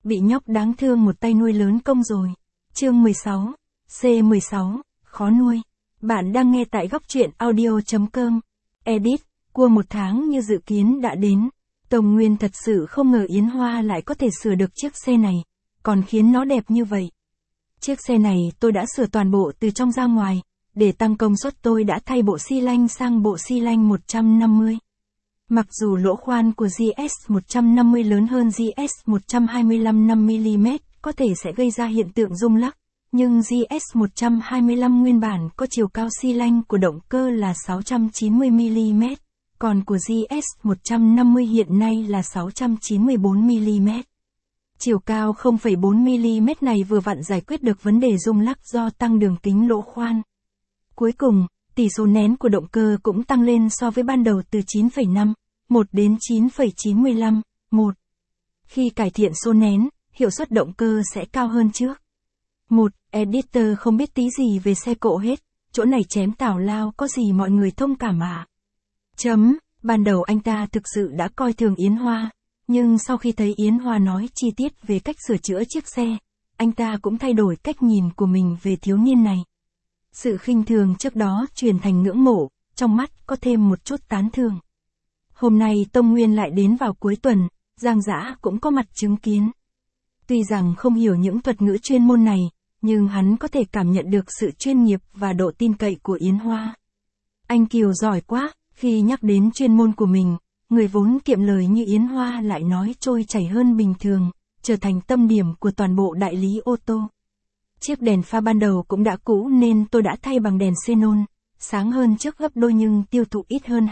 bị nhóc đáng thương một tay nuôi lớn công rồi. Chương 16. C16. Khó nuôi. Bạn đang nghe tại góc truyện audio.com. Edit. Qua một tháng như dự kiến đã đến. Tông Nguyên thật sự không ngờ Yến Hoa lại có thể sửa được chiếc xe này, còn khiến nó đẹp như vậy. Chiếc xe này tôi đã sửa toàn bộ từ trong ra ngoài, để tăng công suất tôi đã thay bộ xi lanh sang bộ xi lanh 150. Mặc dù lỗ khoan của GS 150 lớn hơn GS 125 5mm, có thể sẽ gây ra hiện tượng rung lắc, nhưng GS 125 nguyên bản có chiều cao xi lanh của động cơ là 690mm, còn của GS 150 hiện nay là 694mm. Chiều cao 0,4mm này vừa vặn giải quyết được vấn đề rung lắc do tăng đường kính lỗ khoan. Cuối cùng, tỷ số nén của động cơ cũng tăng lên so với ban đầu từ 9,5, 1 đến 9,95, 1. Khi cải thiện số nén, hiệu suất động cơ sẽ cao hơn trước. Một editor không biết tí gì về xe cộ hết, chỗ này chém tào lao có gì mọi người thông cảm à? Ban đầu anh ta thực sự đã coi thường Yến Hoa, nhưng sau khi thấy Yến Hoa nói chi tiết về cách sửa chữa chiếc xe, anh ta cũng thay đổi cách nhìn của mình về thiếu niên này. Sự khinh thường trước đó chuyển thành ngưỡng mộ, trong mắt có thêm một chút tán thưởng. Hôm nay Tông Nguyên lại đến vào cuối tuần, Giang Dã cũng có mặt chứng kiến. Tuy rằng không hiểu những thuật ngữ chuyên môn này, nhưng hắn có thể cảm nhận được sự chuyên nghiệp và độ tin cậy của Yến Hoa. Anh Kiều giỏi quá, khi nhắc đến chuyên môn của mình, người vốn kiệm lời như Yến Hoa lại nói trôi chảy hơn bình thường, trở thành tâm điểm của toàn bộ đại lý ô tô. Chiếc đèn pha ban đầu cũng đã cũ nên tôi đã thay bằng đèn xenon, sáng hơn trước gấp đôi nhưng tiêu thụ ít hơn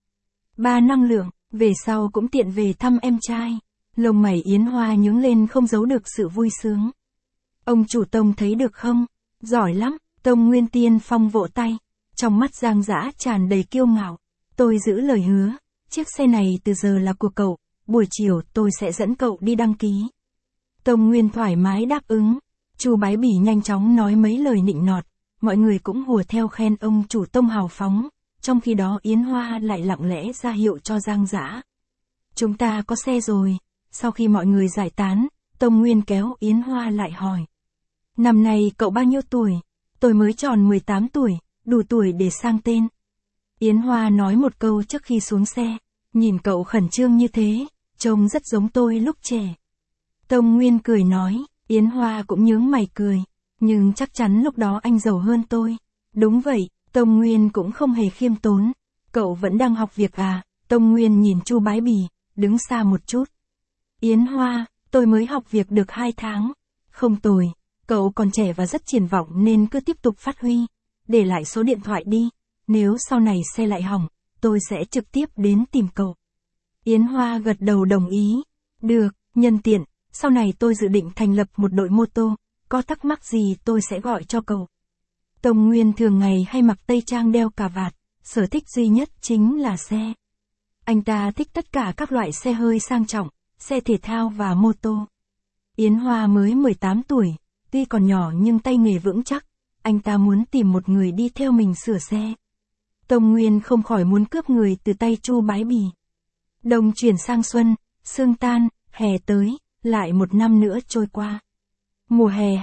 3 năng lượng, về sau cũng tiện về thăm em trai. Lông mày Yến Hoa nhướng lên không giấu được sự vui sướng. Ông chủ Tông thấy được không? Giỏi lắm, Tông Nguyên tiên phong vỗ tay. Trong mắt Giang Dã tràn đầy kiêu ngạo. Tôi giữ lời hứa, chiếc xe này từ giờ là của cậu, buổi chiều tôi sẽ dẫn cậu đi đăng ký. Tông Nguyên thoải mái đáp ứng. Chu Bái Bỉ nhanh chóng nói mấy lời nịnh nọt, mọi người cũng hùa theo khen ông chủ Tông hào phóng, trong khi đó Yến Hoa lại lặng lẽ ra hiệu cho Giang Dã. Chúng ta có xe rồi. Sau khi mọi người giải tán, Tông Nguyên kéo Yến Hoa lại hỏi. Năm nay cậu bao nhiêu tuổi? Tôi mới tròn 18 tuổi, đủ tuổi để sang tên. Yến Hoa nói một câu trước khi xuống xe, nhìn cậu khẩn trương như thế, trông rất giống tôi lúc trẻ. Tông Nguyên cười nói, Yến Hoa cũng nhướng mày cười, nhưng chắc chắn lúc đó anh giàu hơn tôi. Đúng vậy, Tông Nguyên cũng không hề khiêm tốn. Cậu vẫn đang học việc à? Tông Nguyên nhìn Chu Bái Bỉ, đứng xa một chút. Yến Hoa, tôi mới học việc được 2 tháng. Không tồi, cậu còn trẻ và rất triển vọng nên cứ tiếp tục phát huy. Để lại số điện thoại đi, nếu sau này xe lại hỏng, tôi sẽ trực tiếp đến tìm cậu. Yến Hoa gật đầu đồng ý. Được, nhân tiện, sau này tôi dự định thành lập một đội mô tô, có thắc mắc gì tôi sẽ gọi cho cậu. Tông Nguyên thường ngày hay mặc tây trang đeo cà vạt, sở thích duy nhất chính là xe. Anh ta thích tất cả các loại xe hơi sang trọng, xe thể thao và mô tô. Yến Hoa mới 18 tuổi, tuy còn nhỏ nhưng tay nghề vững chắc, anh ta muốn tìm một người đi theo mình sửa xe. Tông Nguyên không khỏi muốn cướp người từ tay Chu Bái Bỉ. Đông chuyển sang xuân, sương tan, hè tới, lại một năm nữa trôi qua. Mùa hè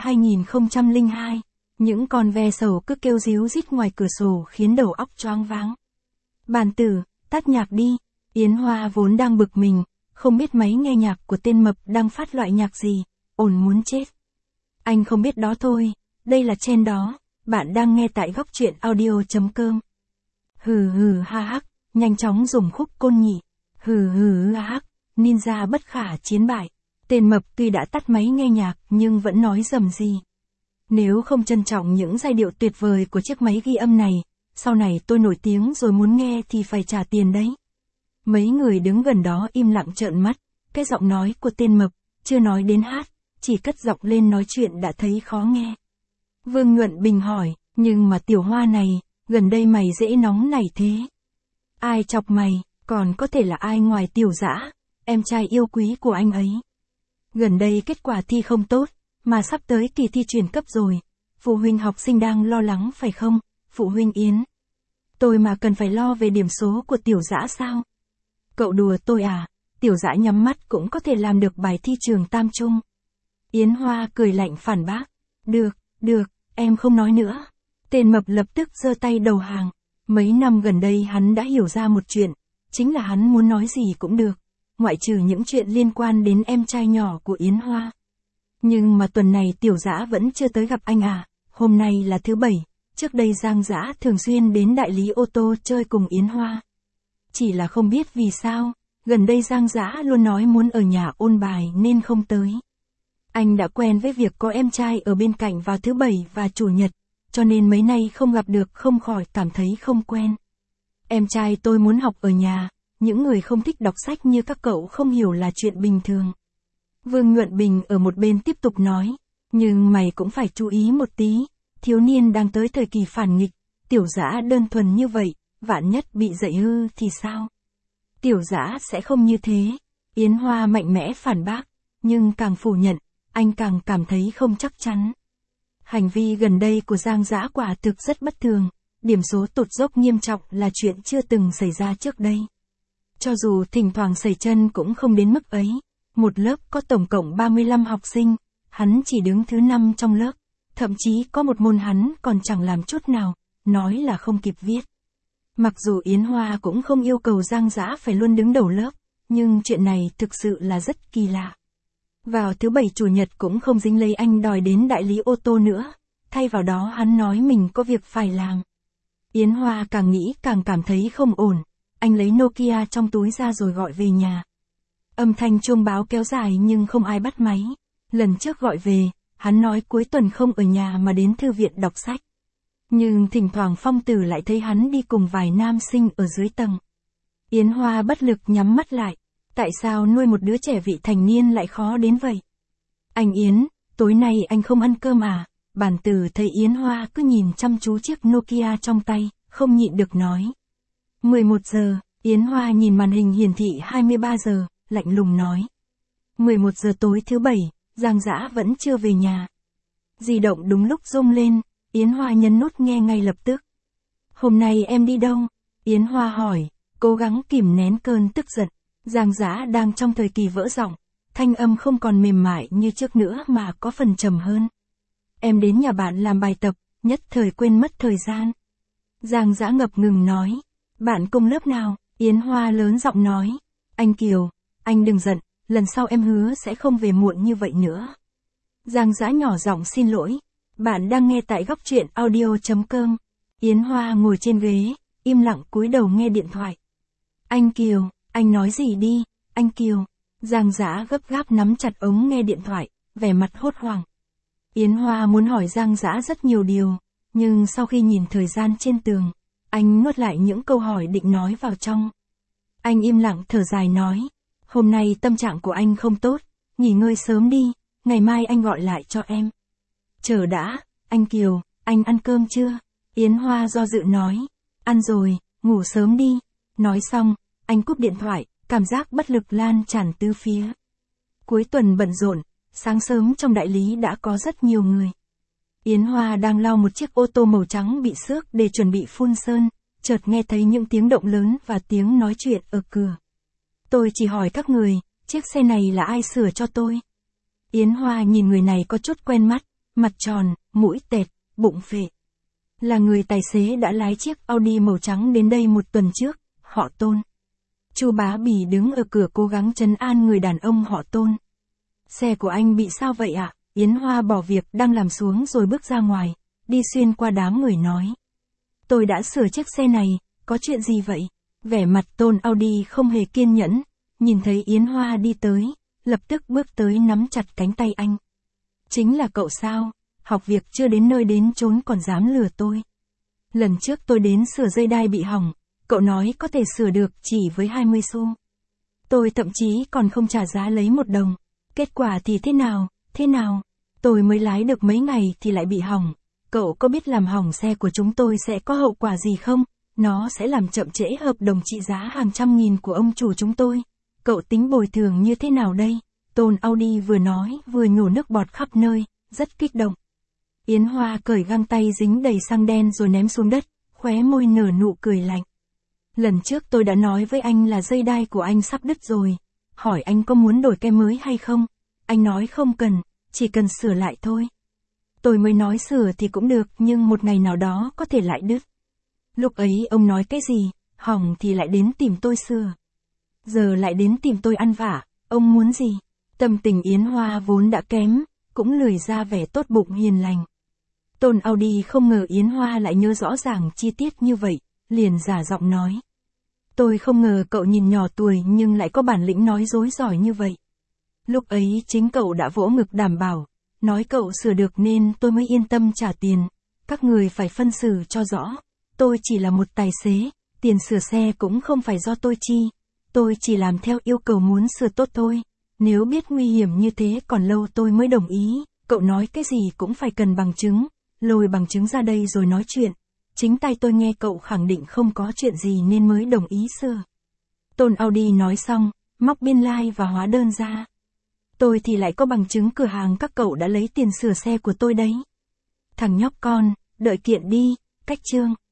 2002, những con ve sầu cứ kêu ríu rít ngoài cửa sổ khiến đầu óc choáng váng. Bàn tử, tắt nhạc đi. Yến Hoa vốn đang bực mình, không biết máy nghe nhạc của tên mập đang phát loại nhạc gì, ồn muốn chết. Anh không biết đó thôi, đây là trend đó, bạn đang nghe tại góc truyện audio.com. Hừ hừ ha hắc, nhanh chóng dùng khúc côn nhị. Hừ hừ ha hắc, ninja bất khả chiến bại. Tên mập tuy đã tắt máy nghe nhạc nhưng vẫn nói rầm rì. Nếu không trân trọng những giai điệu tuyệt vời của chiếc máy ghi âm này, sau này tôi nổi tiếng rồi muốn nghe thì phải trả tiền đấy. Mấy người đứng gần đó im lặng trợn mắt, cái giọng nói của tên mập, chưa nói đến hát, chỉ cất giọng lên nói chuyện đã thấy khó nghe. Vương Nhuận Bình hỏi, nhưng mà Tiểu Hoa này, gần đây mày dễ nóng này thế. Ai chọc mày, còn có thể là ai ngoài Tiểu Dã, em trai yêu quý của anh ấy. Gần đây kết quả thi không tốt, mà sắp tới kỳ thi chuyển cấp rồi. Phụ huynh học sinh đang lo lắng phải không, phụ huynh Yến? Tôi mà cần phải lo về điểm số của Tiểu Dã sao? Cậu đùa tôi à? Tiểu Dã nhắm mắt cũng có thể làm được bài thi trường tam trung. Yến Hoa cười lạnh phản bác. Được, em không nói nữa. Tên mập lập tức giơ tay đầu hàng. Mấy năm gần đây hắn đã hiểu ra một chuyện, chính là hắn muốn nói gì cũng được, ngoại trừ những chuyện liên quan đến em trai nhỏ của Yến Hoa. Nhưng mà tuần này Tiểu Dã vẫn chưa tới gặp anh à, hôm nay là thứ Bảy, trước đây Giang Dã thường xuyên đến đại lý ô tô chơi cùng Yến Hoa. Chỉ là không biết vì sao, gần đây Giang Dã luôn nói muốn ở nhà ôn bài nên không tới. Anh đã quen với việc có em trai ở bên cạnh vào thứ Bảy và Chủ nhật, cho nên mấy nay không gặp được không khỏi cảm thấy không quen. Em trai tôi muốn học ở nhà, những người không thích đọc sách như các cậu không hiểu là chuyện bình thường. Vương Nhuận Bình ở một bên tiếp tục nói, nhưng mày cũng phải chú ý một tí, thiếu niên đang tới thời kỳ phản nghịch, Tiểu Dã đơn thuần như vậy, vạn nhất bị dạy hư thì sao? Tiểu Dã sẽ không như thế, Yến Hoa mạnh mẽ phản bác, nhưng càng phủ nhận, anh càng cảm thấy không chắc chắn. Hành vi gần đây của Giang Dã quả thực rất bất thường, điểm số tụt dốc nghiêm trọng là chuyện chưa từng xảy ra trước đây. Cho dù thỉnh thoảng sẩy chân cũng không đến mức ấy, một lớp có tổng cộng 35 học sinh, hắn chỉ đứng thứ 5 trong lớp, thậm chí có một môn hắn còn chẳng làm chút nào, nói là không kịp viết. Mặc dù Yến Hoa cũng không yêu cầu Giang Dã phải luôn đứng đầu lớp, nhưng chuyện này thực sự là rất kỳ lạ. Vào thứ Bảy Chủ nhật cũng không dính lấy anh đòi đến đại lý ô tô nữa, thay vào đó hắn nói mình có việc phải làm. Yến Hoa càng nghĩ càng cảm thấy không ổn, anh lấy Nokia trong túi ra rồi gọi về nhà. Âm thanh chuông báo kéo dài nhưng không ai bắt máy. Lần trước gọi về, hắn nói cuối tuần không ở nhà mà đến thư viện đọc sách. Nhưng thỉnh thoảng Phong Tử lại thấy hắn đi cùng vài nam sinh ở dưới tầng. Yến Hoa bất lực nhắm mắt lại. Tại sao nuôi một đứa trẻ vị thành niên lại khó đến vậy? Anh Yến, tối nay anh không ăn cơm à? Bản Tử thấy Yến Hoa cứ nhìn chăm chú chiếc Nokia trong tay, không nhịn được nói. 11 giờ, Yến Hoa nhìn màn hình hiển thị 23 giờ, lạnh lùng nói. 11 giờ tối thứ Bảy, Giang Dã vẫn chưa về nhà. Di động đúng lúc rung lên, Yến Hoa nhấn nút nghe ngay lập tức. Hôm nay em đi đâu? Yến Hoa hỏi, cố gắng kìm nén cơn tức giận. Giang Dã đang trong thời kỳ vỡ giọng, thanh âm không còn mềm mại như trước nữa mà có phần trầm hơn. Em đến nhà bạn làm bài tập, nhất thời quên mất thời gian. Giang Dã ngập ngừng nói, bạn cùng lớp nào? Yến Hoa lớn giọng nói, anh Kiều, anh đừng giận, lần sau em hứa sẽ không về muộn như vậy nữa. Giang Dã nhỏ giọng xin lỗi, bạn đang nghe tại góc truyện audio.com. Yến Hoa ngồi trên ghế, im lặng cúi đầu nghe điện thoại. Anh Kiều, anh nói gì đi, anh Kiều. Giang Dã gấp gáp nắm chặt ống nghe điện thoại, vẻ mặt hốt hoảng. Yến Hoa muốn hỏi Giang Dã rất nhiều điều, nhưng sau khi nhìn thời gian trên tường, anh nuốt lại những câu hỏi định nói vào trong. Anh im lặng thở dài nói, hôm nay tâm trạng của anh không tốt, nghỉ ngơi sớm đi, ngày mai anh gọi lại cho em. Chờ đã, anh Kiều, anh ăn cơm chưa? Yến Hoa do dự nói, ăn rồi, ngủ sớm đi. Nói xong, anh cúp điện thoại, cảm giác bất lực lan tràn tứ phía. Cuối tuần bận rộn, sáng sớm trong đại lý đã có rất nhiều người. Yến Hoa đang lau một chiếc ô tô màu trắng bị xước để chuẩn bị phun sơn, chợt nghe thấy những tiếng động lớn và tiếng nói chuyện ở cửa. Tôi chỉ hỏi các người, chiếc xe này là ai sửa cho tôi? Yến Hoa nhìn người này có chút quen mắt, mặt tròn, mũi tẹt, bụng phệ. Là người tài xế đã lái chiếc Audi màu trắng đến đây một tuần trước, họ Tôn. Chu Bá Bỉ đứng ở cửa cố gắng trấn an người đàn ông họ Tôn. Xe của anh bị sao vậy ạ? Yến Hoa bỏ việc đang làm xuống rồi bước ra ngoài, đi xuyên qua đám người nói. Tôi đã sửa chiếc xe này, có chuyện gì vậy? Vẻ mặt Tôn Audi không hề kiên nhẫn, nhìn thấy Yến Hoa đi tới, lập tức bước tới nắm chặt cánh tay anh. Chính là cậu sao? Học việc chưa đến nơi đến chốn còn dám lừa tôi. Lần trước tôi đến sửa dây đai bị hỏng, cậu nói có thể sửa được chỉ với 20 xu. Tôi thậm chí còn không trả giá lấy 1 đồng. Kết quả thì thế nào? Tôi mới lái được mấy ngày thì lại bị hỏng. Cậu có biết làm hỏng xe của chúng tôi sẽ có hậu quả gì không? Nó sẽ làm chậm trễ hợp đồng trị giá hàng trăm nghìn của ông chủ chúng tôi. Cậu tính bồi thường như thế nào đây? Tôn Audi vừa nói vừa nhổ nước bọt khắp nơi, rất kích động. Yến Hoa cởi găng tay dính đầy xăng đen rồi ném xuống đất, khóe môi nở nụ cười lạnh. Lần trước tôi đã nói với anh là dây đai của anh sắp đứt rồi. Hỏi anh có muốn đổi cái mới hay không? Anh nói không cần, chỉ cần sửa lại thôi. Tôi mới nói sửa thì cũng được nhưng một ngày nào đó có thể lại đứt. Lúc ấy ông nói cái gì, hỏng thì lại đến tìm tôi sửa. Giờ lại đến tìm tôi ăn vả, ông muốn gì? Tâm tình Yến Hoa vốn đã kém, cũng lười ra vẻ tốt bụng hiền lành. Tôn Audi không ngờ Yến Hoa lại nhớ rõ ràng chi tiết như vậy, liền giả giọng nói. Tôi không ngờ cậu nhìn nhỏ tuổi nhưng lại có bản lĩnh nói dối giỏi như vậy. Lúc ấy chính cậu đã vỗ ngực đảm bảo, nói cậu sửa được nên tôi mới yên tâm trả tiền. Các người phải phân xử cho rõ. Tôi chỉ là một tài xế, tiền sửa xe cũng không phải do tôi chi. Tôi chỉ làm theo yêu cầu muốn sửa tốt thôi. Nếu biết nguy hiểm như thế còn lâu tôi mới đồng ý. Cậu nói cái gì cũng phải cần bằng chứng. Lôi bằng chứng ra đây rồi nói chuyện. Chính tay tôi nghe cậu khẳng định không có chuyện gì nên mới đồng ý sửa. Tôn Audi nói xong, móc biên lai và hóa đơn ra. Tôi thì lại có bằng chứng cửa hàng các cậu đã lấy tiền sửa xe của tôi đấy. Thằng nhóc con, đợi kiện đi, cách chương.